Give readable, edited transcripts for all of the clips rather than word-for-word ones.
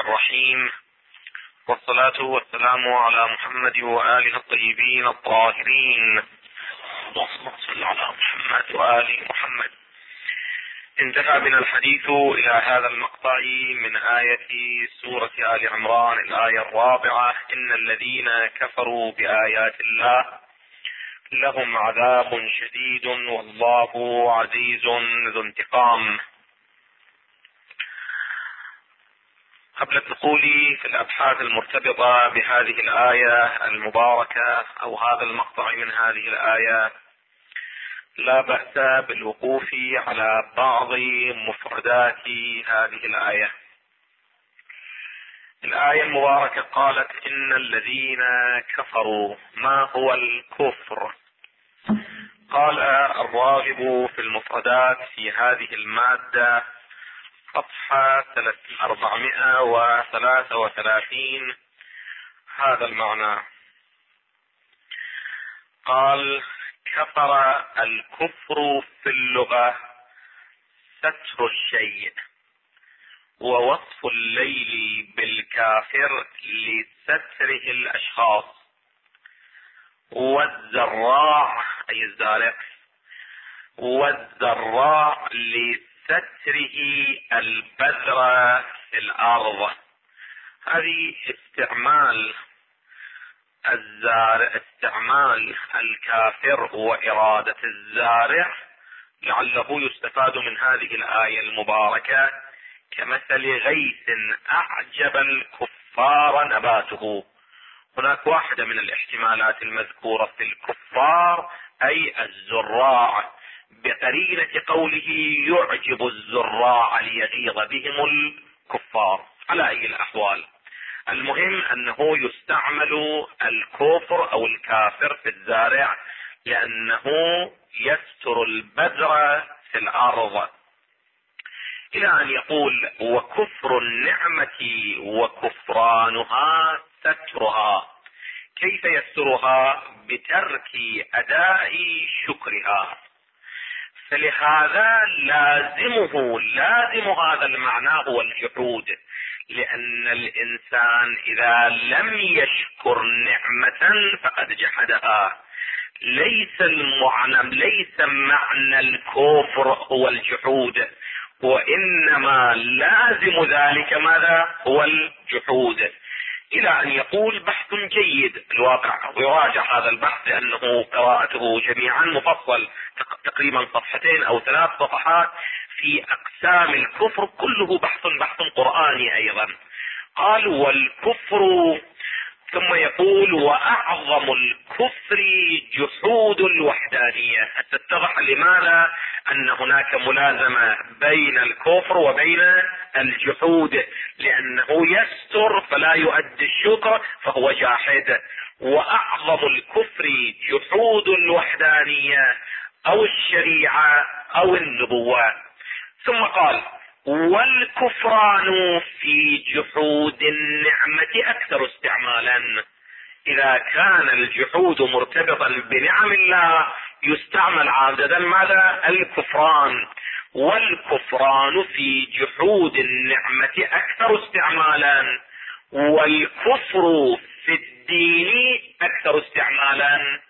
الرحيم، والصلاة والسلام على محمد وآله الطيبين الطاهرين. اللهم صل على محمد وآل محمد. انتهى بنا الحديث إلى هذا المقطع من آية سورة آل عمران، الآية 4: إن الذين كفروا بآيات الله لهم عذاب شديد والله عزيز ذو انتقام. قبل الدخول في الأبحاث المرتبطة بهذه الآية المباركة أو هذا المقطع من هذه الآية، لا بأس بالوقوف على بعض مفردات هذه الآية. الآية المباركة قالت إن الذين كفروا. ما هو الكفر؟ قال الراغب في المفردات في هذه المادة صفحة 433 هذا المعنى. قال: كفر الكفر في اللغة ستر الشيء، ووصف الليل بالكافر لستره الأشخاص، والزراع أي الزارع، والزراع لستره البذر في الأرض. هذه استعمال الزارع، استعمال الكافر وإرادة الزارع، لعله يستفاد من هذه الآية المباركة كمثل غيث أعجب الكفار نباته. هناك واحدة من الاحتمالات المذكورة في الكفار أي الزراع، بقرينة قوله يعجب الزراع ليغيظ بهم الكفار. على أي الأحوال، المهم أنه يستعمل الكفر أو الكافر في الزارع لأنه يستر البذر في الأرض، إلى أن يقول: وكفر النعمة وكفرانها سترها. كيف يسترها؟ بترك أداء شكرها. فلهذا لازم هذا المعنى هو الجحود، لأن الإنسان إذا لم يشكر نعمة فقد جحدها. ليس معنى الكفر هو الجحود، وإنما لازم ذلك ماذا؟ هو الجحود. إلى أن يقول: بحث جيد. الواقع ويراجع هذا البحث لأنه قراءته جميعا مفصل، تقريبا 2 أو 3 صفحات في أقسام الكفر، كله بحث قرآني أيضا. قال: والكفر، ثم يقول: وأعظم الكفر جحود الوحدانية. اتضح لماذا أن هناك ملازمة بين الكفر وبين الجحود، لأنه يستر فلا يؤدي الشكر فهو جاحد. وأعظم الكفر جحود الوحدانية أو الشريعة أو النبوة. ثم قال: والكفران في جحود النعمة أكثر استعمالا. إذا كان الجحود مرتبطا بنعم الله يستعمل عادة ماذا؟ الكفران. والكفران في جحود النعمة أكثر استعمالا، والكفر في الدين أكثر استعمالا،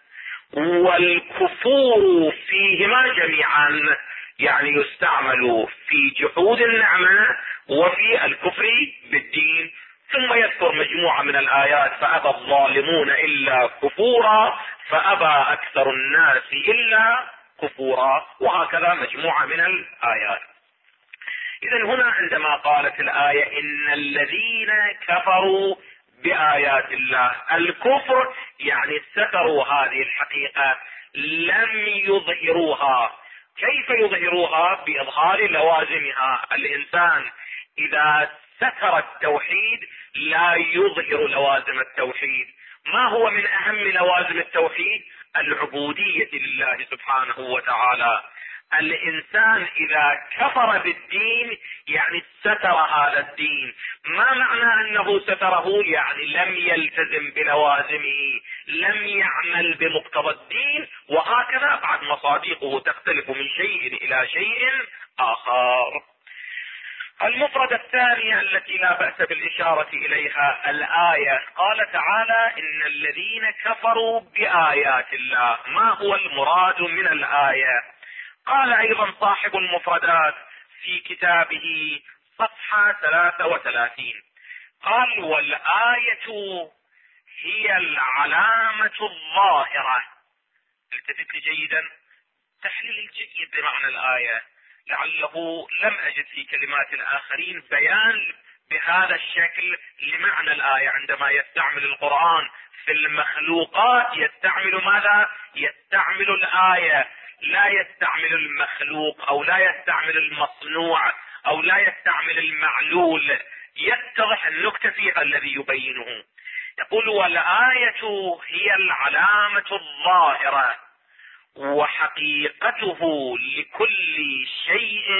والكفور فيهما جميعا، يعني يستعمل في جحود النعمة وفي الكفر بالدين. ثم يذكر مجموعة من الآيات: فأبى الظالمون إلا كفورا، فأبى أكثر الناس إلا كفورا، وهكذا مجموعة من الآيات. إذن هنا عندما قالت الآية إن الذين كفروا بآيات الله، الكفر يعني ستروا هذه الحقيقة، لم يظهروها. كيف يظهروها؟ بإظهار لوازمها. الإنسان إذا ستر التوحيد لا يظهر لوازم التوحيد. ما هو من أهم لوازم التوحيد؟ العبودية لله سبحانه وتعالى. الإنسان إذا كفر بالدين يعني ستر هذا الدين. ما معنى أنه ستره؟ يعني لم يلتزم بلوازمه، لم يعمل بمقتضى الدين، وهكذا بعد مصادقه تختلف من شيء إلى شيء آخر. المفردة الثانية التي لا بأس بالإشارة إليها الآية. قال تعالى: إن الذين كفروا بآيات الله. ما هو المراد من الآية؟ قال أيضا صاحب المفردات في كتابه صفحة 33، قال: والآية هي العلامة الظاهرة. التفت لي جيدا، تحليل جيد بمعنى الآية، لعله لم أجد في كلمات الآخرين بيان بهذا الشكل لمعنى الآية. عندما يستعمل القرآن في المخلوقات يستعمل ماذا؟ يستعمل الآية، لا يستعمل المخلوق أو لا يستعمل المصنوع أو لا يستعمل المعلول. يتضح النكتة فيها الذي يبينه. يقول: والآية هي العلامة الظاهرة، وحقيقته لكل شيء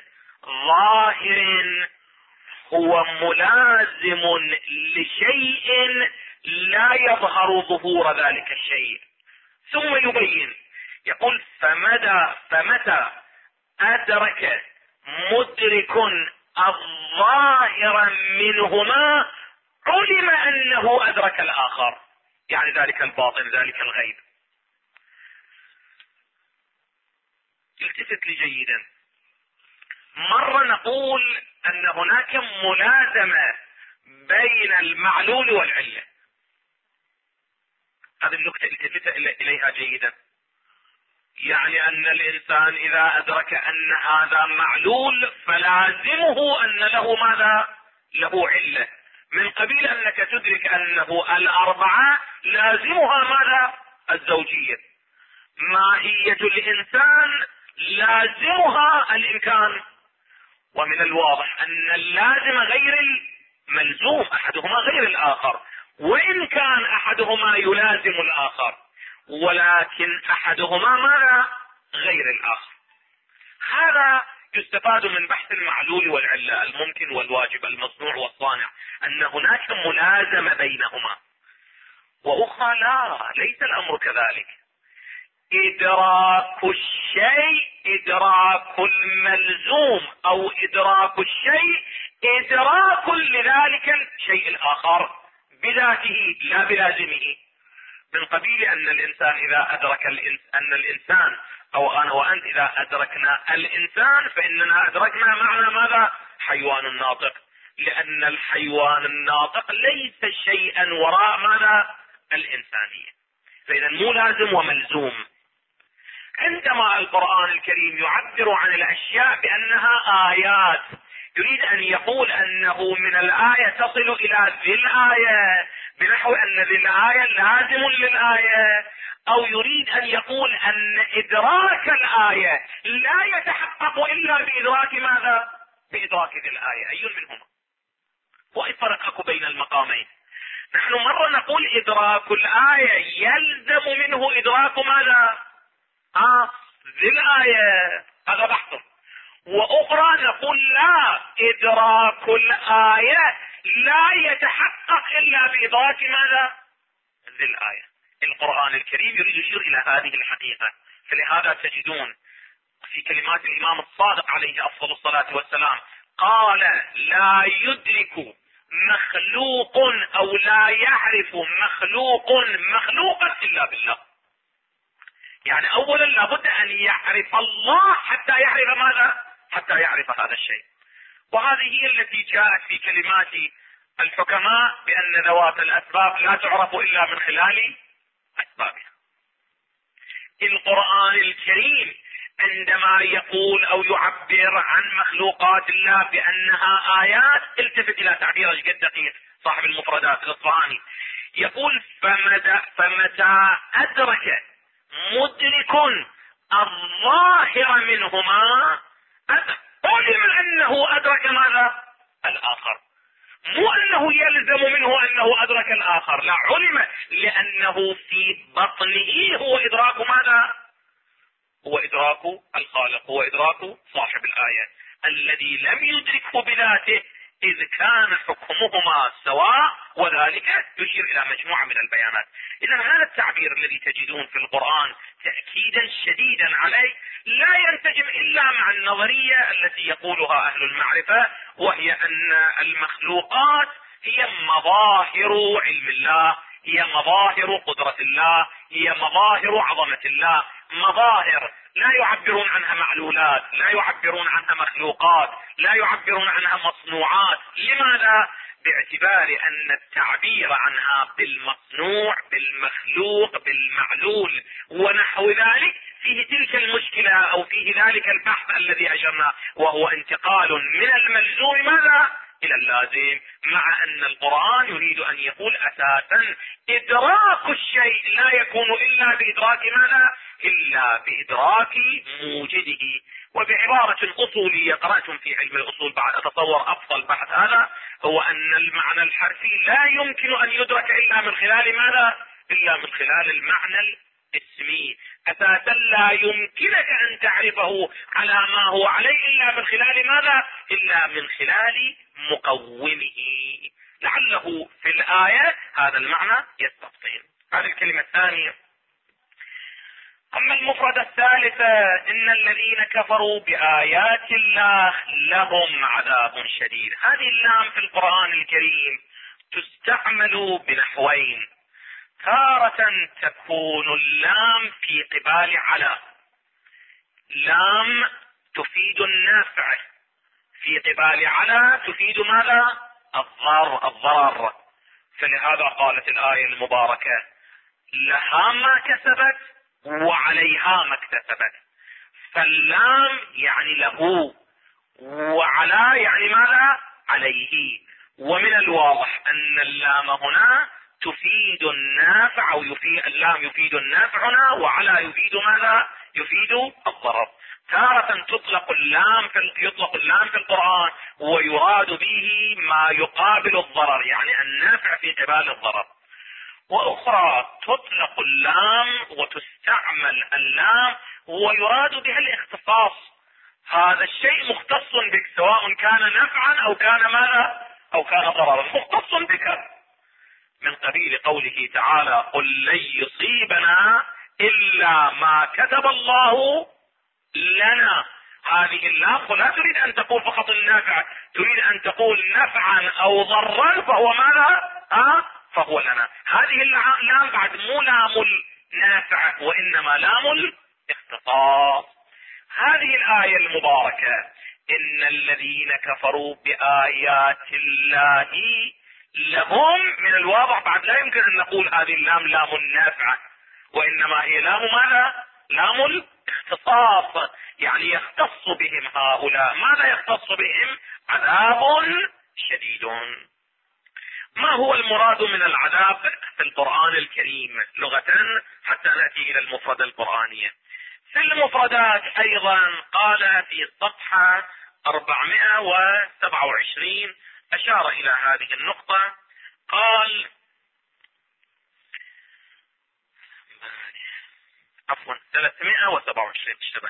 ظاهر هو ملازم لشيء لا يظهر ظهور ذلك الشيء. ثم يبين، يقول: فمتى أدرك مدرك الظاهر منهما علم أنه أدرك الآخر، يعني ذلك الباطن، ذلك الغيب. التفت لي جيدا، مرة نقول أن هناك ملازمة بين المعلول والعلة. هذه النكتة التفت إليها جيدا، يعني أن الإنسان إذا أدرك أن هذا معلول فلازمه أن له ماذا؟ له علة، من قبيل أنك تدرك أنه الأربعة لازمها ماذا؟ الزوجية. ماهية الإنسان لازمها الإمكان، ومن الواضح أن اللازم غير الملزوم، أحدهما غير الآخر، وإن كان أحدهما يلازم الآخر، ولكن أحدهما ماذا؟ غير الآخر. هذا يستفاد من بحث المعلول والعلة، الممكن والواجب، المصنوع والصانع، أن هناك ملازمة بينهما. وأخرى لا، ليس الأمر كذلك. إدراك الشيء إدراك الملزوم، أو إدراك الشيء إدراك لذلك الشيء الآخر بذاته لا بلازمه، من قبيل أن الإنسان إذا أدرك أن الإنسان أو أنا وأنت إذا أدركنا الإنسان فإننا أدركنا معنى ماذا؟ حيوان ناطق، لأن الحيوان الناطق ليس شيئا وراء ماذا؟ الإنسانية. فإذا مو لازم وملزوم. عندما القرآن الكريم يعبر عن الأشياء بأنها آيات، يريد أن يقول أنه من الآية تصل إلى ذي الآية، بنحو أن ذي الآية لازم للآية، أو يريد أن يقول أن إدراك الآية لا يتحقق إلا بإدراك ماذا؟ بإدراك ذي الآية. أي منهما؟ وإفرق أكو بين المقامين. نحن مرة نقول إدراك الآية يلزم منه إدراك ماذا؟ ذي الآية، هذا بحث. وأخرى نقول لا، إدراك الآية لا يتحقق إلا بإدراك ماذا؟ ذي الآية. القرآن الكريم يريد يشير إلى هذه الحقيقة، فلهذا تجدون في كلمات الإمام الصادق عليه أفضل الصلاة والسلام قال: لا يدرك مخلوق أو لا يعرف مخلوق مخلوقا إلا بالله. يعني أولا لابد أن يعرف الله حتى يعرف ماذا؟ حتى يعرف هذا الشيء. وهذه هي التي جاءت في كلمات الحكماء بأن ذوات الأسباب لا تعرف إلا من خلال أسبابها. القرآن الكريم عندما يقول أو يعبر عن مخلوقات الله بأنها آيات، التفت إلى تعبير جد دقيق صاحب المفردات الإصفهاني، يقول: فمتى أدرك مدرك الظاهر منهما علم أنه أدرك ماذا؟ الآخر. مو أنه يلزم منه أنه أدرك الآخر، لا، علم لأنه في بطنه هو إدراك ماذا؟ هو إدراك الخالق، هو إدراك صاحب الآية الذي لم يدركه بذاته إذ كان حكمهما سواء، وذلك يشير إلى مجموعة من البيانات. إذا هذا التعبير الذي تجدون في القرآن تأكيدا شديدا عليه لا ينسجم إلا مع النظرية التي يقولها أهل المعرفة، وهي أن المخلوقات هي مظاهر علم الله، هي مظاهر قدرة الله، هي مظاهر عظمة الله، مظاهر لا يعبرون عنها معلولات، لا يعبرون عنها مخلوقات، لا يعبرون عنها مصنوعات. لماذا؟ باعتبار ان التعبير عنها بالمصنوع، بالمخلوق، بالمعلول ونحو ذلك فيه تلك المشكلة او فيه ذلك البحث الذي اجرنا، وهو انتقال من الملزوم ماذا الى اللازم، مع ان القرآن يريد ان يقول اساسا ادراك الشيء لا يكون الا بادراك ماذا؟ الا بادراك موجده. وبعبارة اصولية قرأتم في علم الاصول بعد، اتصور افضل بحث هذا هو ان المعنى الحرفي لا يمكن ان يدرك الا من خلال ماذا؟ الا من خلال المعنى الاسمي. اساسا لا يمكنك ان تعرفه على ما هو عليه الا من خلال ماذا؟ الا من خلال مقومه. لعله في الآية هذا المعنى يستفصل. هذه الكلمة الثانية. أما المفردة الثالثة، إن الذين كفروا بآيات الله لهم عذاب شديد. هذه اللام في القرآن الكريم تستعمل بنحوين. تارة تكون اللام في قبال على، لام تفيد النافع، في قبال على تفيد ماذا؟ الضرر. فلهذا قالت الآية المباركة لها ما كسبت وعليها ما اكتسبت. فاللام يعني له، وعلى يعني ماذا؟ عليه. ومن الواضح ان اللام هنا تفيد النافع، او اللام يفيد النافع هنا، وعلى يفيد ماذا؟ يفيد الضرر. تارة يطلق اللام في القرآن ويراد به ما يقابل الضرر، يعني النافع في قبال الضرر. واخرى تطلق اللام وتستعمل اللام ويراد بها الاختصاص، هذا الشيء مختص بك سواء كان نفعا او كان ماذا؟ او كان ضررا، مختص بك، من قبيل قوله تعالى قل لن يصيبنا الا ما كتب الله لنا. هذه اللام لا تريد ان تقول فقط النافع، تريد ان تقول نفعا او ضرا فهو ماذا؟ فهو لنا. هذه اللام بعد مو لام النافع وانما لام الاختصاص. هذه الآية المباركة ان الذين كفروا بآيات الله لهم، من الواضح بعد لا يمكن ان نقول هذه اللام لام النافع، وانما هي لام ماذا؟ لام الاختصاص، يعني يختص بهم هؤلاء. ماذا يختص بهم؟ عذاب شديد. ما هو المراد من العذاب في القرآن الكريم لغة، حتى نأتي إلى المفردة القرآنية. في المفردات أيضا قال في الصفحة 427 أشار إلى هذه النقطة، قال عفوا 327 اشتبه،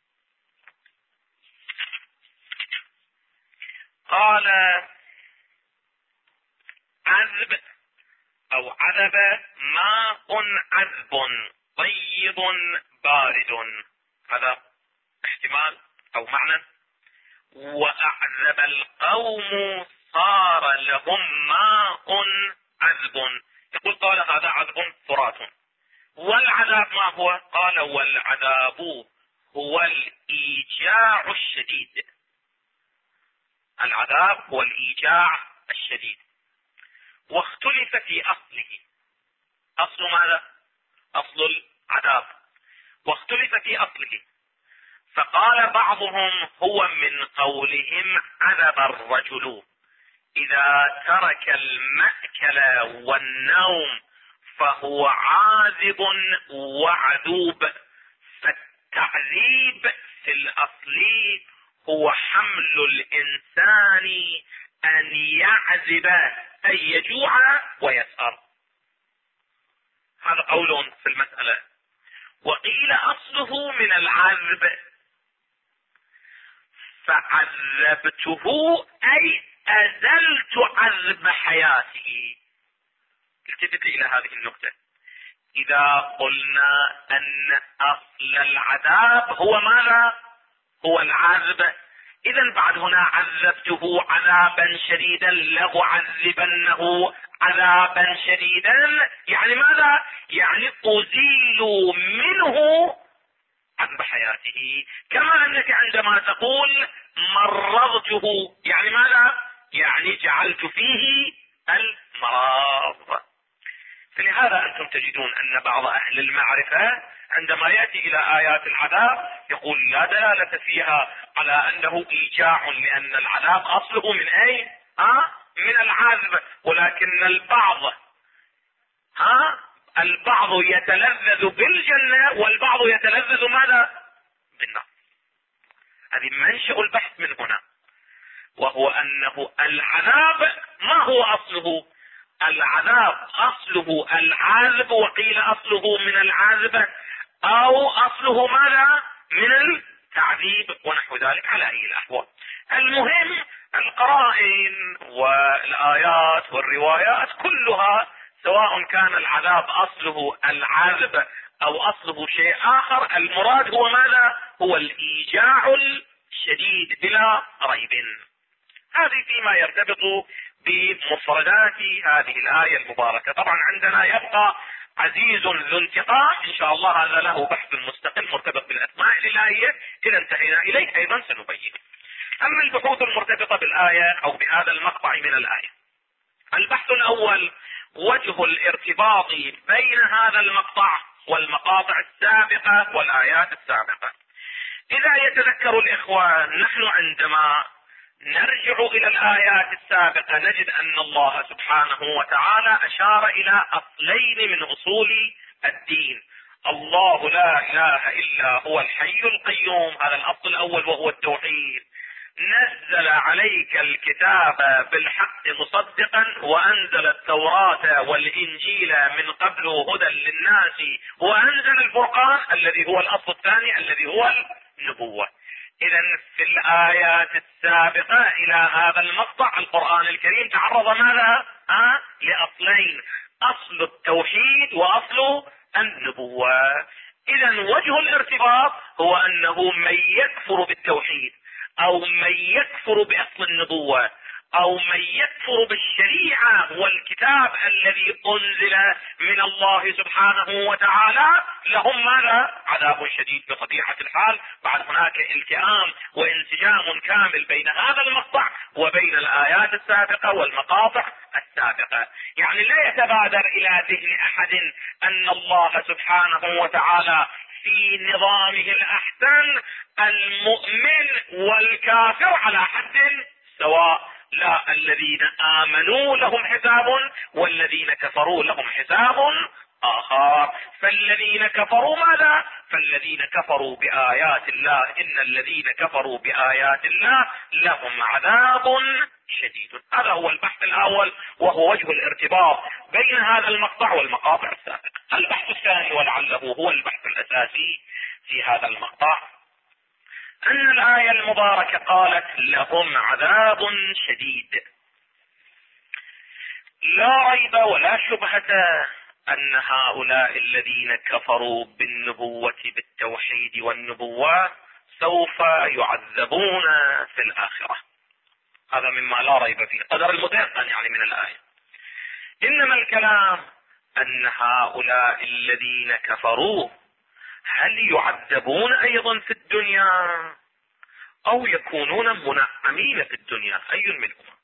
قال عذب او عذب ماء عذب طيب بارد، هذا احتمال او معنى. واعذب القوم صار لهم ماء عذب، يقول قال هذا عذب فرات. والعذاب ما هو؟ قال والعذاب هو الايجاع الشديد. العذاب هو الايجاع الشديد. واختلف في اصله، اصل ماذا؟ اصل العذاب. واختلف في اصله، فقال بعضهم هو من قولهم عذب الرجل اذا ترك المأكل والنوم فهو عاذب وعذوب. فالتعذيب في الاصل هو حمل الانسان ان يعذب، ان يجوع ويسهر. هذا قول في المسألة. وقيل اصله من العذب، فعذبته اي أزلت عذب حياته. التفت إلى هذه النقطة. إذا قلنا أن أصل العذاب هو ماذا؟ هو العذب، إذا بعد هنا عذبته عذابا شديدا لأعذبنه عذابا شديدا، يعني ماذا؟ يعني أزيل منه عذب حياته. كما أنك عندما تقول مرضته، يعني ماذا؟ يعني جعلت فيه المرض. فلهذا أنتم تجدون أن بعض أهل المعرفة عندما يأتي إلى آيات العذاب يقول لا دلالة فيها على أنه إيجاع، لأن العذاب أصله من أين؟ من العذب، ولكن البعض يتلذذ بالجنة والبعض يتلذذ ماذا؟ بالنار. هذه منشأ البحث من هنا، وهو أنه العذاب ما هو أصله؟ العذاب أصله العذب، وقيل أصله من العذب، أو أصله ماذا؟ من التعذيب ونحو ذلك، على أي الأحوال. المهم القرائن والآيات والروايات كلها، سواء كان العذاب أصله العذب أو أصله شيء آخر، المراد هو ماذا؟ هو الإيجاع الشديد بلا ريب. هذه فيما يرتبط بمفردات هذه الآية المباركة. طبعا عندنا يبقى عزيز ذو انتقام، إن شاء الله هذا له بحث مستقل مرتبط بالأسماء الإلهية، إذا انتهينا إليه أيضا سنبين. أما البحوث المرتبطة بالآية أو بهذا المقطع من الآية، البحث الأول وجه الارتباط بين هذا المقطع والمقاطع السابقة والآيات السابقة. إذا يتذكر الإخوان، نحن عندما نرجع إلى الآيات السابقة نجد أن الله سبحانه وتعالى أشار إلى أصلين من أصول الدين. الله لا إله إلا هو الحي القيوم، هذا الأصل الأول وهو التوحيد. نزل عليك الكتاب بالحق مصدقا، وأنزل التوراة والإنجيل من قبل هدى للناس، وأنزل الفرقان الذي هو الأصل الثاني الذي هو النبوة. إذا في الآيات السابقة إلى هذا المقطع القرآن الكريم تعرض ماذا؟ لأصلين، أصل التوحيد وأصل النبوة. إذا وجه الارتباط هو أنه من يكفر بالتوحيد أو من يكفر بأصل النبوة أو من يكفر بالشريعة والكتاب الذي أنزل من الله سبحانه وتعالى، لهم ماذا؟ عذاب شديد بطبيعة الحال. بعد هناك التئام وانسجام كامل بين هذا المقطع وبين الآيات السابقة والمقاطع السابقة. يعني لا يتبادر إلى ذهن أحد أن الله سبحانه وتعالى في نظامه الأحسن المؤمن والكافر على حد سواء. لا، الذين آمنوا لهم حساب والذين كفروا لهم حساب آخر. فالذين كفروا ماذا؟ فالذين كفروا بآيات الله، إن الذين كفروا بآيات الله لهم عذاب شديد. هذا هو البحث الأول، وهو وجه الارتباط بين هذا المقطع والمقاطع السابقة. البحث الثاني ولعله هو البحث الأساسي في هذا المقطع، أن الآية المباركة قالت لهم عذاب شديد. لا ريب ولا شبهة أن هؤلاء الذين كفروا بالنبوة بالتوحيد والنبوة سوف يعذبون في الآخرة. هذا مما لا ريب فيه، قدر المتيقن يعني من الآية. إنما الكلام أن هؤلاء الذين كفروا هل يعذبون أيضا في الدنيا أو يكونون منعمين في الدنيا؟ أي منهما؟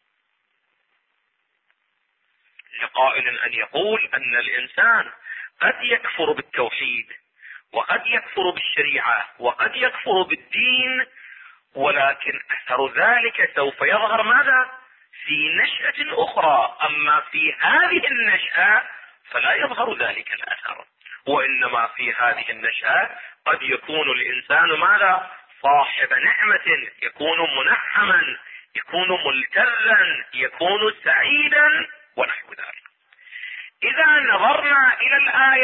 لقائل أن يقول أن الإنسان قد يكفر بالتوحيد وقد يكفر بالشريعة وقد يكفر بالدين، ولكن أثر ذلك سوف يظهر ماذا؟ في نشأة أخرى. أما في هذه النشأة فلا يظهر ذلك الأثر، وإنما في هذه النشأة قد يكون الإنسان ماذا؟ صاحب نعمة، يكون منعما، يكون ملتذا، يكون سعيدا ونحو ذلك. اذا نظرنا الى الآية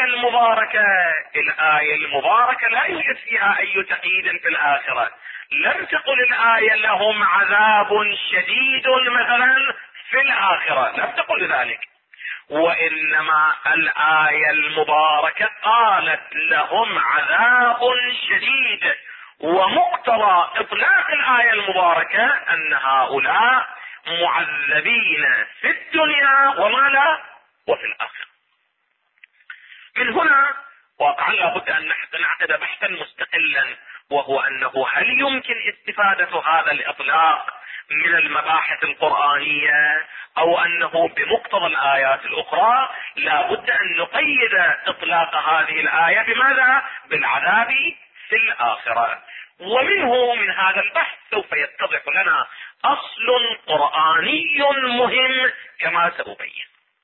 المباركة لا يوجد فيها اي تقييد في الآخرة. لم تقل الآية لهم عذاب شديد مثلا في الآخرة، لم تقل ذلك، وانما الآية المباركة قالت لهم عذاب شديد، ومقتضى اطلاق الآية المباركة ان هؤلاء معذبين في الدنيا وما وفي الآخرة. من هنا واقعا لابد ان نعقد بحثا مستقلا، وهو انه هل يمكن استفادة هذا الاطلاق من المباحث القرآنية، او انه بمقتضى الآيات الاخرى لابد ان نقيد اطلاق هذه الآية بماذا؟ بالعذاب في الآخرة. ومنه من هذا البحث سوف يتضح لنا اصل قرآني مهم كما سأبين،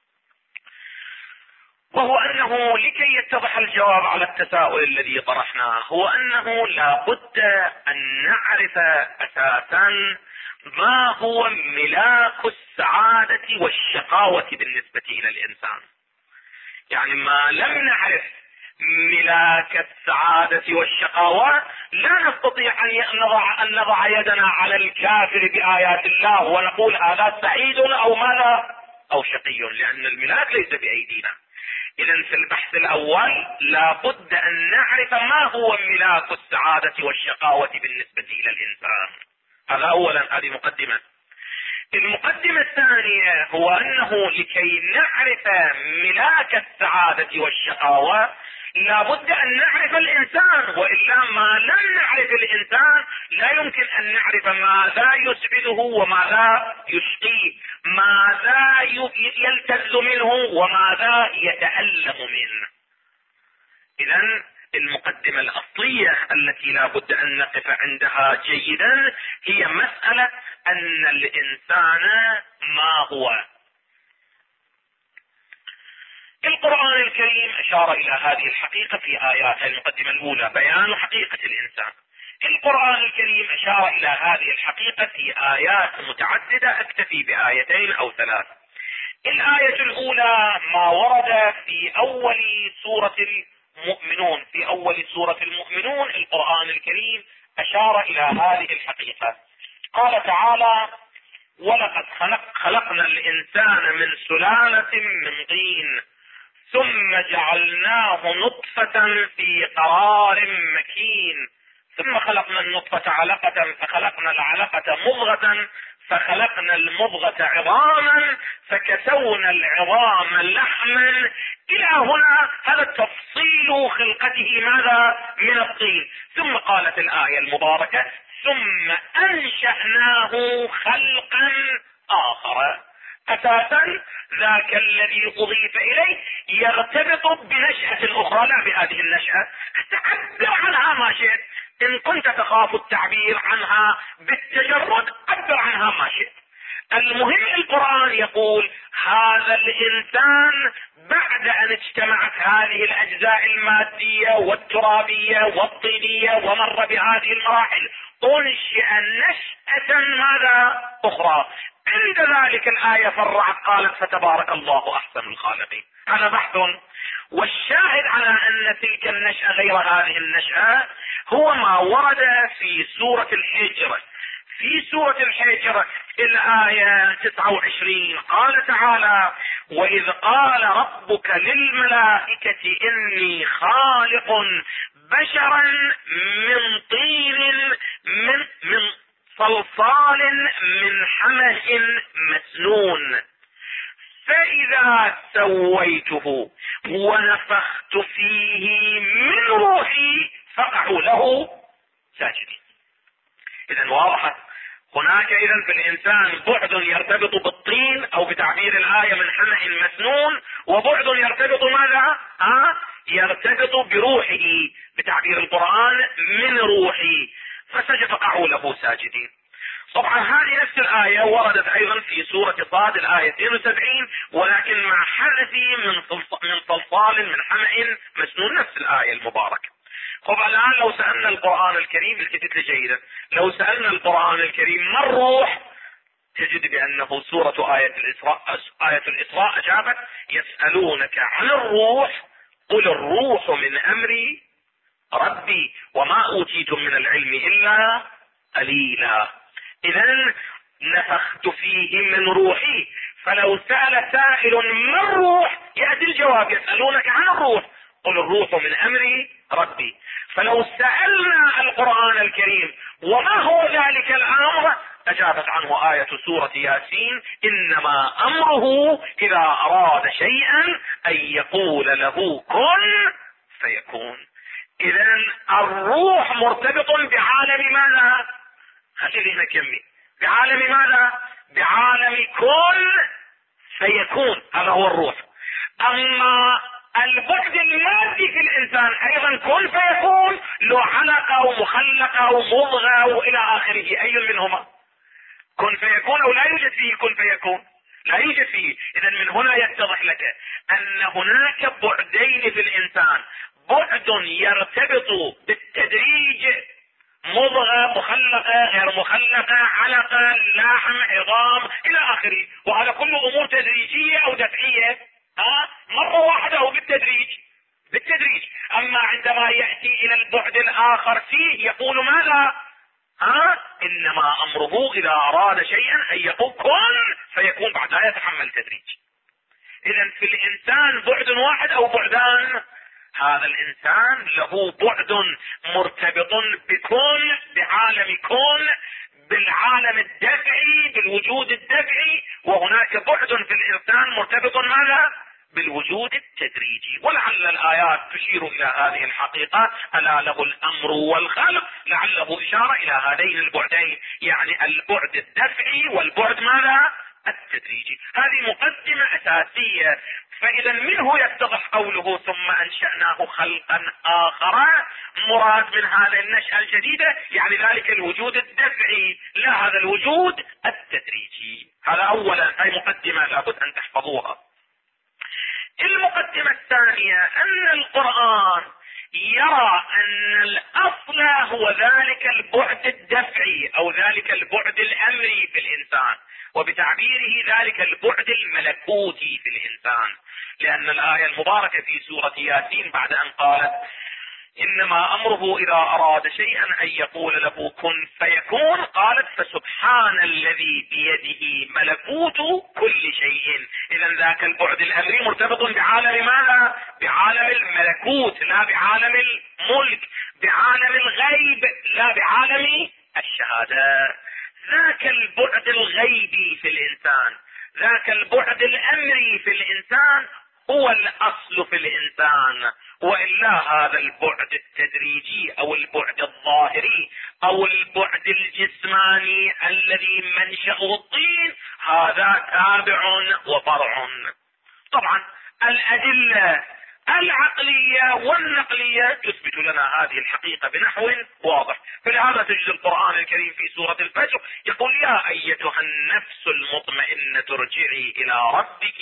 وهو انه لكي يتضح الجواب على التساؤل الذي طرحناه، هو انه لا بد ان نعرف اساسا ما هو ملاك السعادة والشقاوة بالنسبة الى الانسان. يعني ما لم نعرف ملاك السعادة والشقاوة لا نستطيع ان نضع يدنا على الكافر بآيات الله ونقول هذا سعيد او ماذا او شقي، لان الملاك ليس بأيدينا. اذا في البحث الاول لابد ان نعرف ما هو ملاك السعادة والشقاوة بالنسبة الى الانسان. هذا اولا، هذه مقدمة. المقدمة الثانية هو انه لكي نعرف ملاك السعادة والشقاوة لابد ان نعرف الانسان، والا ما لم نعرف الانسان لا يمكن ان نعرف ماذا يسعده وماذا يشقيه، ماذا يلتذ منه وماذا يتألم منه. اذا المقدمة الاصلية التي لابد ان نقف عندها جيدا هي مسألة ان الانسان ما هو. القرآن الكريم اشار الى هذه الحقيقة في ايات. المقدمة الاولى بيان حقيقة الانسان. القرآن الكريم اشار الى هذه الحقيقة في ايات متعددة، اكتفي بآيتين او ثلاث. الآية الاولى ما ورد في اول سورة المؤمنون. في اول سورة المؤمنون القرآن الكريم اشار الى هذه الحقيقة. قال تعالى: ولقد خلقنا الانسان من سلالة من طين ثم جعلناه نطفة في قرار مكين ثم خلقنا النطفة علقة فخلقنا العلقة مضغة فخلقنا المضغة عظاما فكسونا العظام لحما. الى هنا هذا تفصيل خلقته ماذا؟ من الطين. ثم قالت الآية المباركة: ثم انشأناه خلقا اخر. اساسا ذاك الذي اضيف اليه يرتبط بنشأة اخرى، لا بهذه النشأة. تعبر عنها ما شئت، ان كنت تخاف التعبير عنها بالتجرد عبر عنها ما شئت. المهم القرآن يقول هذا الانسان بعد ان اجتمعت هذه الاجزاء المادية والترابية والطينية ومر بهذه المراحل انشئ نشأة ماذا؟ اخرى. عند ذلك الآية فرعت قالت: فتبارك الله احسن الخالقين. هذا بحث. والشاهد على ان تلك النشأة غير هذه النشأة هو ما ورد في سورة الحجر. في سورة الحجر الآية 29 قال تعالى: وإذ قال ربك للملائكة إني خالق بشرا من طين من صلصال من حمأ مسنون فإذا سويته ونفخت فيه من روحي فقعوا له ساجدين. إذا واضح هناك إذا في الإنسان بعد يرتبط بالطين أو بتعبير الآية من حمأ مسنون، وبعد يرتبط ماذا؟ يرتبط بروحه بتعبير القرآن من روحي فقعوا له ساجدين. طبعا هذه نفس الآية وردت أيضا في سورة صاد الآية 72 ولكن مع حذف من صلصال من حمأ مسنون، نفس الآية المباركة. طب الآن لو سألنا القرآن الكريم، التفت لي جيدا، لو سألنا القرآن الكريم ما الروح؟ تجد بأنه سورة آية الإسراء أجابت: يسألونك عن الروح قل الروح من أمر ربي وما أوتيتم من العلم إلا قليلا. إذن نفخت فيه من روحي، فلو سأل سائل ما الروح يأتي الجواب: يسألونك عن الروح قل الروح من أمر ربي. فلو سألنا القرآن الكريم وما هو ذلك الأمر أجابت عنه آية سورة ياسين: إنما أمره إذا أراد شيئا أن يقول له كن فيكون. إذن الروح مرتبط بعالم ماذا؟ خلينا نكمل. بعالم ماذا؟ بعالم كن فيكون، هذا هو الروح. أما البعد المادي في الإنسان أيضا كن فيكون، له علقة ومخلقة ومضغة وإلى آخره، أي منهما؟ كن فيكون أو لا يوجد فيه كن فيكون؟ لا يوجد فيه. إذا من هنا يتضح لك أن هناك بعدين في الإنسان: بعد يرتبط بالتدريج، مضغة، مخلقة، غير مخلقة، علقة، لحم، عظام إلى آخره، وهذا كله أمور تدريجية أو دفعية، مرة واحدة أو بالتدريج. أما عندما يأتي إلى البعد الآخر فيه يقول ماذا؟ إنما أمره إذا أراد شيئا أن يقول كن فيكون، بعدها يتحمل تدريج. إذا في الإنسان بعد واحد أو بعدان؟ هذا الإنسان له بعد مرتبط بكون، بعالم كون، بالعالم الدفعي، بالوجود الدفعي، وهناك بعد في الإنسان مرتبط ماذا؟ بالوجود التدريجي. ولعل الآيات تشير إلى هذه الحقيقة: ألا له الأمر والخلق، لعله إشارة إلى هذين البعدين، يعني البعد الدفعي والبعد ماذا؟ التدريجي. هذه مقدمة أساسية. فإذا منه يتضح قوله: ثم أنشأناه خلقا آخر. مراد من هذه النشأة الجديدة يعني ذلك الوجود الدفعي، لا هذا الوجود التدريجي. هذا أولا، هذه مقدمة لابد أن تحفظوها. المقدمة الثانية أن القرآن يرى أن الأصل هو ذلك البعد الدفعي أو ذلك البعد الأمري في الإنسان، وبتعبيره ذلك البعد الملكوتي في الإنسان. لأن الآية المباركة في سورة ياسين بعد أن قالت إنما أمره إذا أراد شيئا أن يقول له كن فيكون، قالت فسبحان الذي بيده ملكوت كل شيء. إذا ذاك البعد الأمري مرتبط بعالم ماذا؟ بعالم الملكوت، لا بعالم الملك، بعالم الغيب لا بعالم الشهادة. ذاك البعد الغيبي في الإنسان، ذاك البعد الأمري في الإنسان هو الأصل في الإنسان، وإلا هذا البعد التدريجي أو البعد الظاهري أو البعد الجسماني الذي منشأه الطين هذا تابع وفرع. طبعا الأدلة العقلية والنقلية تثبت لنا هذه الحقيقة بنحو واضح. فلهذا تجد القرآن الكريم في سورة الفجر يقول: يا أيتها النفس المطمئنة ارجعي إلى ربك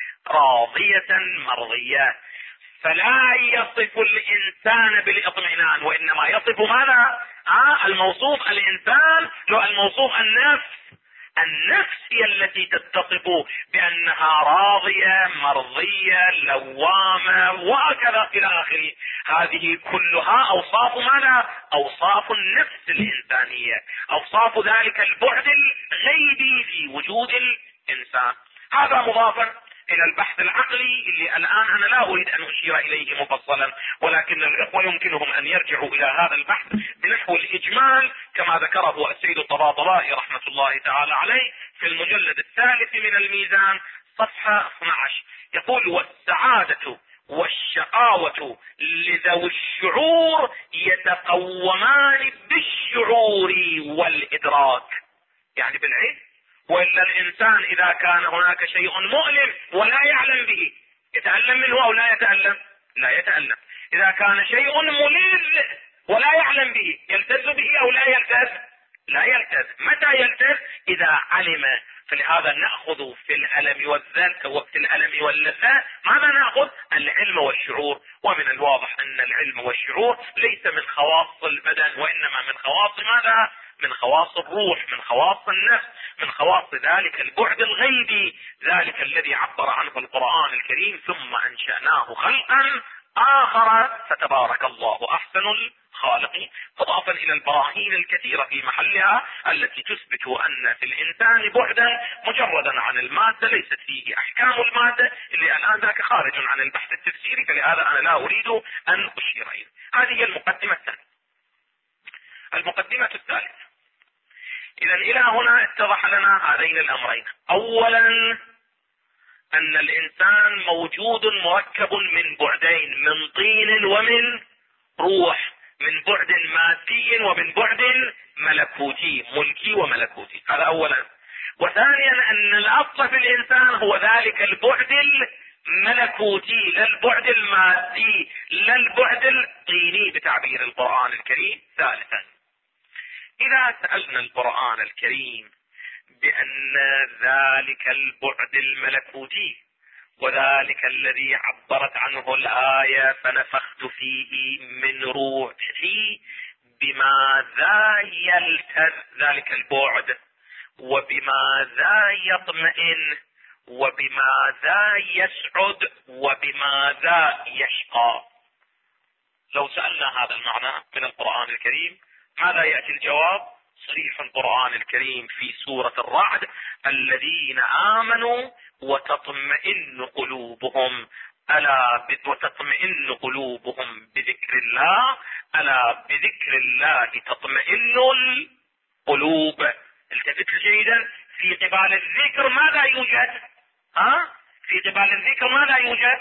راضية مرضية. فلا يصف الإنسان بالاطمئنان، وإنما يصف ماذا؟ الموصوف الإنسان، لو الموصوف النفس. النفس هي التي تتصف بأنها راضية مرضية لوامة وهكذا إلى آخره. هذه كلها أوصاف ماذا؟ أوصاف النفس الإنسانية، أوصاف ذلك البعد الغيبي في وجود الإنسان. هذا مضافا إلى البحث العقلي اللي الآن أنا لا أريد أن أشير إليه مفصلا، ولكن الإخوة يمكنهم أن يرجعوا إلى هذا البحث بنحو الإجمال كما ذكره السيد الطباطبائي رحمة الله تعالى عليه في المجلد الثالث من الميزان صفحة 12. يقول: والسعادة والشقاوة لذوي الشعور يتقومان بالشعور والإدراك، يعني بالعلم. وإلا الإنسان إذا كان هناك شيء مؤلم ولا يعلم به يتألم منه أو لا يتألم؟ لا يتألم. إذا كان شيء ملذ ولا يعلم به يلتذ به أو لا يلتذ؟ لا يلتذ. متى يلتذ؟ إذا علم. فلهذا نأخذ في الألم والذل وفي الألم واللذة ماذا نأخذ؟ العلم والشعور. ومن الواضح أن العلم والشعور ليس من خواص البدن، وإنما من خواص ماذا؟ من خواص الروح، من خواص النفس، من خواص ذلك البعد الغيبي، ذلك الذي عبر عنه القرآن الكريم: ثم أنشأناه خلقا آخر فتبارك الله أحسن الخالقين، إضافا إلى البراهين الكثيرة في محلها التي تثبت أن في الإنسان بعدا مجردا عن المادة ليست فيه أحكام المادة، اللي الآن ذاك خارج عن البحث التفسيري، فلهذا أنا لا أريد أن أشير إليه. هذه هي المقدمة الثانية. المقدمة الثالثة: إذا إلى هنا اتضح لنا هذين الأمرين. أولا أن الإنسان موجود مركب من بعدين، من طين ومن روح، من بعد مادي ومن بعد ملكوتي، ملكي وملكوتي. هذا أولا. وثانيا أن الأصل في الإنسان هو ذلك البعد الملكوتي، لا البعد المادي، لا البعد الطيني بتعبير القرآن الكريم. ثالثا، إذا سألنا القرآن الكريم بأن ذلك البعد الملكوتي وذلك الذي عبرت عنه الآية فنفخت فيه من روحي، بماذا يلتذ ذلك البعد، وبماذا يطمئن، وبماذا يسعد، وبماذا يشقى؟ لو سألنا هذا المعنى من القرآن الكريم ماذا يأتي الجواب؟ صريح القرآن الكريم في سورة الرعد: الذين آمنوا وتطمئن قلوبهم، ألا وتطمئن قلوبهم بذكر الله، ألا بذكر الله تطمئن القلوب. التفت جيدا، في قبال الذكر ماذا يوجد؟ في قبال الذكر ماذا يوجد؟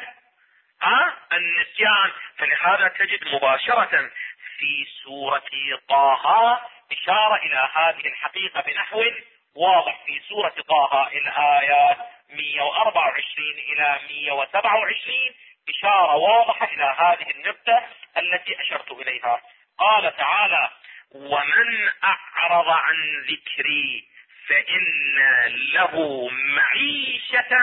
النسيان. فلهذا تجد مباشرة في سورة طه إشارة إلى هذه الحقيقة بنحو واضح. في سورة طه الآيات 124 إلى 127 إشارة واضحة إلى هذه النقطة التي أشرت إليها. قال تعالى: ومن أعرض عن ذكري فإن له معيشة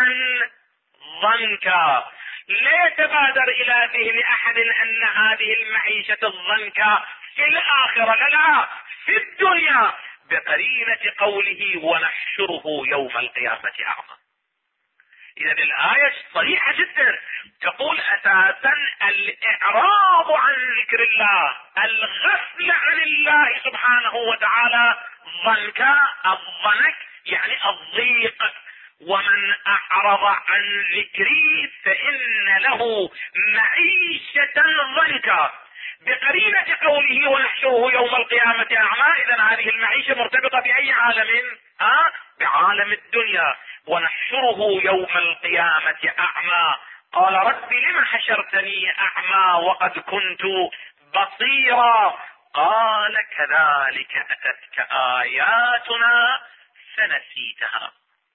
ضنكا. لا يتبادر إلى ذهن أحد أن هذه المعيشة الضنكا في الآخرة، لا، في الدنيا، بقرينة قوله: ونحشره يوم القيامة أعمى. إذا الآية صريحة جدا، تقول أساسا الإعراض عن ذكر الله، الغفل عن الله سبحانه وتعالى، ضنكا، الضنك يعني الضيق. ومن أعرض عن ذكري فإن له معيشة ضنكا، بقرينة قوله: ونحشره يوم القيامة أعمى. إذن هذه المعيشة مرتبطة بأي عالم؟ بعالم الدنيا. ونحشره يوم القيامة أعمى. قال: رب لم حشرتني أعمى وقد كنت بصيرا. قال: كذلك أتتك آياتنا فنسيتها.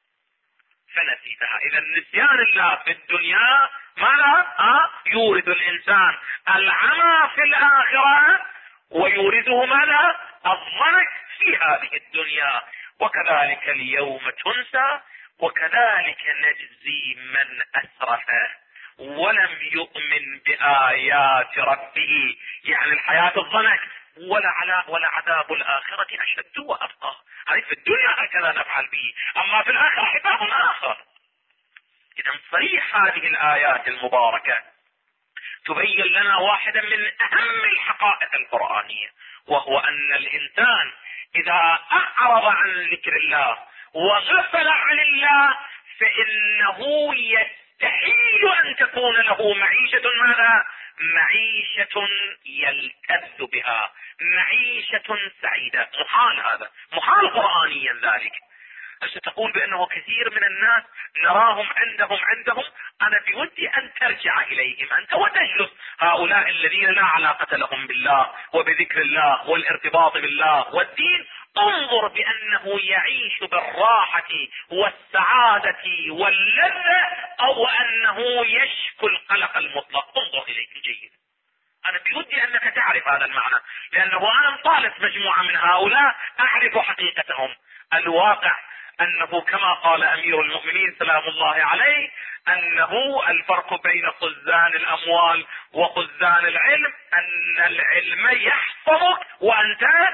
إذا نسيان الله في الدنيا ماذا؟ يورد الإنسان العمى في الآخرة، ويورده ماذا؟ الضنك في هذه الدنيا. وكذلك اليوم تنسى، وكذلك نجزي من أسرف ولم يؤمن بآيات ربه. يعني الحياة الضنك، ولا عذاب الآخرة أشد وأبقى. هذه في الدنيا هكذا نفعل به، أما في الآخرة حساب آخر. إذا صريح هذه الآيات المباركة تبين لنا واحدا من أهم الحقائق القرآنية، وهو أن الإنسان إذا أعرض عن ذكر الله وغفل عن الله فإنه يستحيل أن تكون له معيشة ماذا؟ معيشة يلتذ بها، معيشة سعيدة. محال، هذا محال قرآنيا ذلك. ستقول بأنه كثير من الناس نراهم عندهم أنا بودي أن ترجع إليهم أنت وتجلس هؤلاء الذين لا علاقة لهم بالله وبذكر الله والارتباط بالله والدين. انظر بأنه يعيش بالراحة والسعادة واللذة، أو أنه يشكو القلق المطلق. انظر إليهم جيدا. أنا بودي أنك تعرف هذا المعنى، لأنه أنا طالت مجموعة من هؤلاء أعرف حقيقتهم. الواقع أنه كما قال أمير المؤمنين سلام الله عليه، أنه الفرق بين خزان الأموال وخزان العلم أن العلم يحفظك وأنت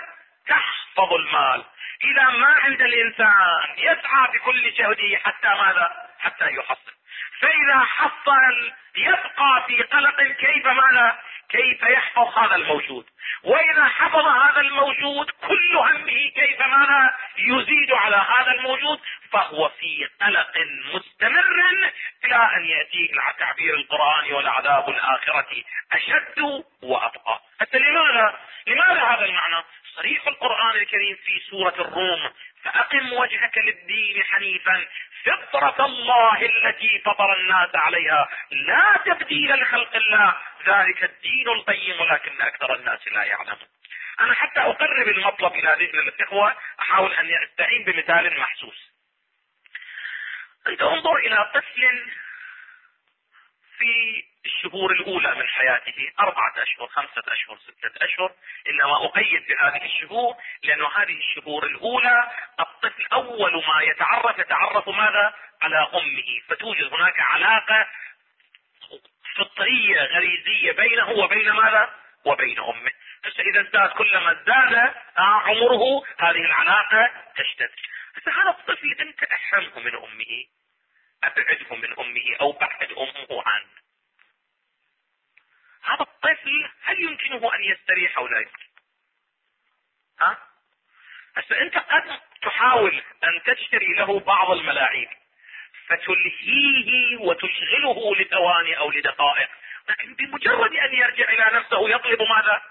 تحفظ المال. اذا ما عند الانسان يسعى بكل جهده حتى ماذا؟ حتى يحصل. فاذا حصل يبقى في قلق كيف يحفظ هذا الموجود. واذا حفظ هذا الموجود كل همه كيف يزيد على هذا الموجود، فهو في قلق مستمر الى ان يأتيه تعبير القرآن والعذاب الآخرة اشد وابقى. حتى لماذا هذا المعنى؟ صريح القرآن الكريم في سورة الروم: فأقم وجهك للدين حنيفا فطرة الله التي فطر الناس عليها لا تبديل لخلق الله ذلك الدين القيم ولكن أكثر الناس لا يعلمون. أنا حتى أقرب المطلب إلى ذهن الإخوة أحاول أن أستعين بمثال محسوس. أنت انظر إلى طفل في الشهور الأولى من حياته، 4 أشهر 5 أشهر 6 أشهر، إنما أقيد بهذه الشهور لأن هذه الشهور الأولى الطفل أول ما يتعرف ماذا؟ على أمه، فتوجد هناك علاقة فطرية غريزية بينه وبين ماذا؟ وبين أمه. إذا ازداد كلما ازداد عمره هذه العلاقة تشتد. هذا الطفل أنت أحرمه من أمه، أبعده من أمه أو بعد أمه عنه، هذا الطفل هل يمكنه أن يستريح أو لا يمكن؟ أنت قد تحاول أن تشتري له بعض الملاعب فتلهيه وتشغله لثواني أو لدقائق، لكن بمجرد أن يرجع إلى نفسه يطلب ماذا؟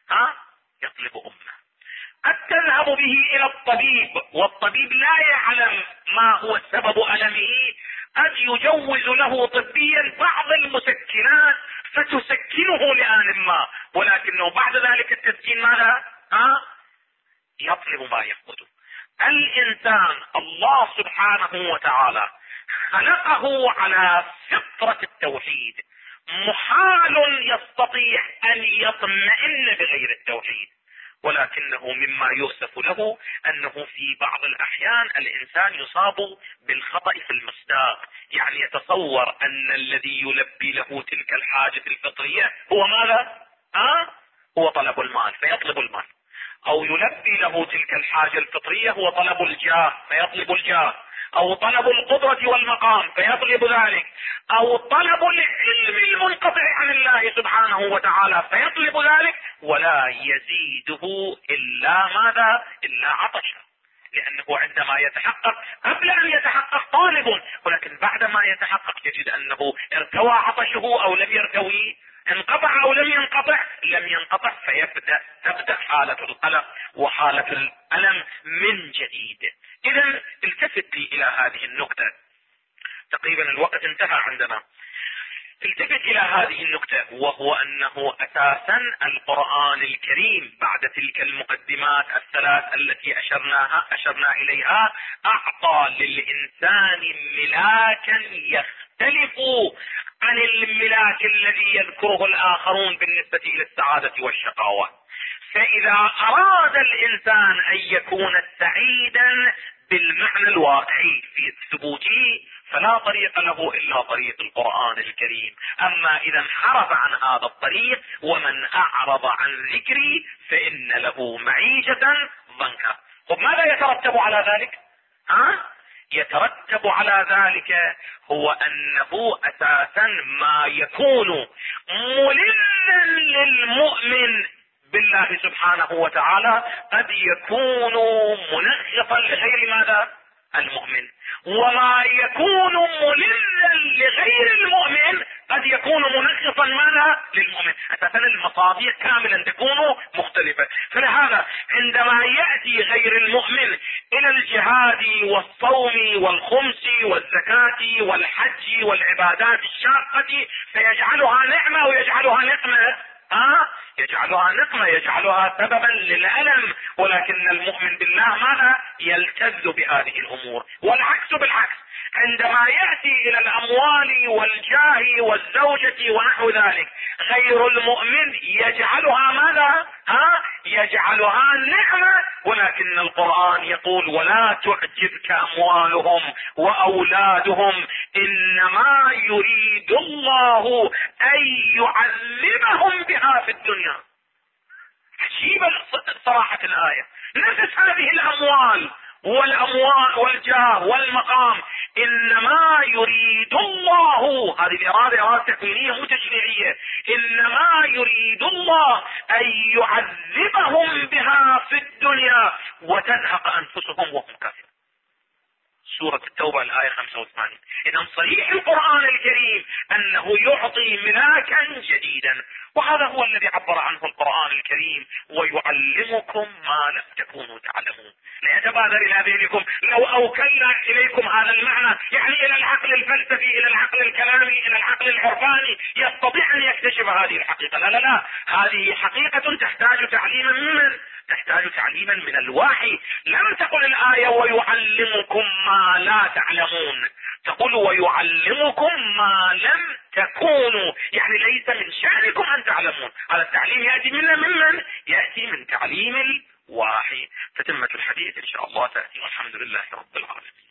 يطلب أمه. قد تذهب به إلى الطبيب والطبيب لا يعلم ما هو سبب ألمه، قد يجوز له طبيا بعض المسكنات فتسكنه لآن ما، ولكنه بعد ذلك التسكين ماذا؟ يطلب ما يفقده. الإنسان الله سبحانه وتعالى خلقه على فطرة التوحيد، محال يستطيع أن يطمئن بغير التوحيد، ولكنه مما يؤسف له أنه في بعض الأحيان الإنسان يصاب بالخطأ في المصداق، يعني يتصور أن الذي يلبي له تلك الحاجة الفطرية هو ماذا؟ هو طلب المال فيطلب المال، أو يلبي له تلك الحاجة الفطرية هو طلب الجاه فيطلب الجاه، أو طلب القدرة والمقام فيطلب ذلك، أو طلب العلم المنقطع عن الله سبحانه وتعالى فيطلب ذلك، ولا يزيده إلا ماذا؟ إلا عطشا، لأنه عندما يتحقق قبل أن يتحقق طالب، ولكن بعدما يتحقق يجد أنه ارتوى عطشه أو لم يرتوي، انقطع او لم ينقطع، لم ينقطع، تبدأ حالة القلق وحالة الألم من جديد. اذا التفت لي الى هذه النقطة، تقريبا الوقت انتهى عندنا. التفت الى هذه النقطة، وهو انه اساسا القرآن الكريم بعد تلك المقدمات الثلاث التي اشرنا اليها اعطى للانسان ملاكا يختلف عن الملاك الذي يذكره الاخرون بالنسبة الى السعادة والشقاوة. فاذا اراد الانسان ان يكون سعيدا بالمعنى الواقعي في ثبوته فلا طريق له الا طريق القرآن الكريم. اما اذا انحرف عن هذا الطريق ومن اعرض عن ذكري فان له معيشة ضنكا. طب ماذا يترتب على ذلك؟ يترتب على ذلك هو انه اساسا ما يكون مللا للمؤمن بالله سبحانه وتعالى قد يكون منغصا لغير ماذا؟ المؤمن، وما يكون مللا لغير المؤمن قد يكون منغصا ماذا؟ للمؤمن. اساسا المصادر كاملا تكون مختلفة. فلهذا عندما يأتي غير المؤمن الى الجهاد والصوم والخمس والزكاة والحج والعبادات الشاقة فيجعلها نعمة ويجعلها نقمة، يجعلها نقمة، يجعلها سببا للألم، ولكن المؤمن بالله ماذا؟ يلتذ بهذه الأمور. والعكس بالعكس، عندما يأتي إلى الأموال والجاه والزوجة ونحو ذلك غير المؤمن يجعلها ماذا؟ يجعلها نعمة، ولكن القرآن يقول ولا تعجبك أموالهم وأولادهم إنما يريد الله أن يعذبهم بها في الدنيا. عجيبة صراحة الآية. نفس هذه الأموال والجاه والمقام، إنما يريد الله، هذه الإرادة إرادة تكوينية مو تشريعية، إنما يريد الله أن يعذبهم بها في الدنيا وتزهق أنفسهم وهم كافرون. سورة التوبة الآية 85. إذن صريح القرآن الكريم أنه يعطي ملاكا جديدا، وهذا هو الذي عبر عنه القرآن الكريم: ويعلمكم ما لم تكونوا تعلمون. لا يتبادر إلى ذهنكم لو أوكلنا إليكم هذا المعنى، يعني إلى العقل الفلسفي، إلى العقل الكلامي، إلى العقل العرفاني يستطيع أن يكتشف هذه الحقيقة. لا لا لا، هذه حقيقة تحتاج تعليما تحتاج تعليما من الوحي. لم تقل الآية ويعلمكم ما لا تعلمون، تقول ويعلمكم ما لم تكونوا، يعني ليس من شأنكم أن تعلمون. هذا التعليم يأتي ممن يأتي من تعليم الوحي. فتمة الحديث إن شاء الله تأتي، والحمد لله رب العالمين.